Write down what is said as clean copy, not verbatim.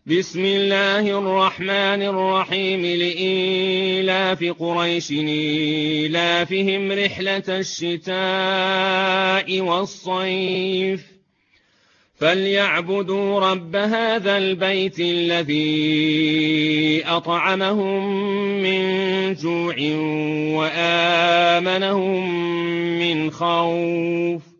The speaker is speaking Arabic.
بسم الله الرحمن الرحيم لإيلاف قريش إيلافهم رحلة الشتاء والصيف فليعبدوا رب هذا البيت الذي أطعمهم من جوع وآمنهم من خوف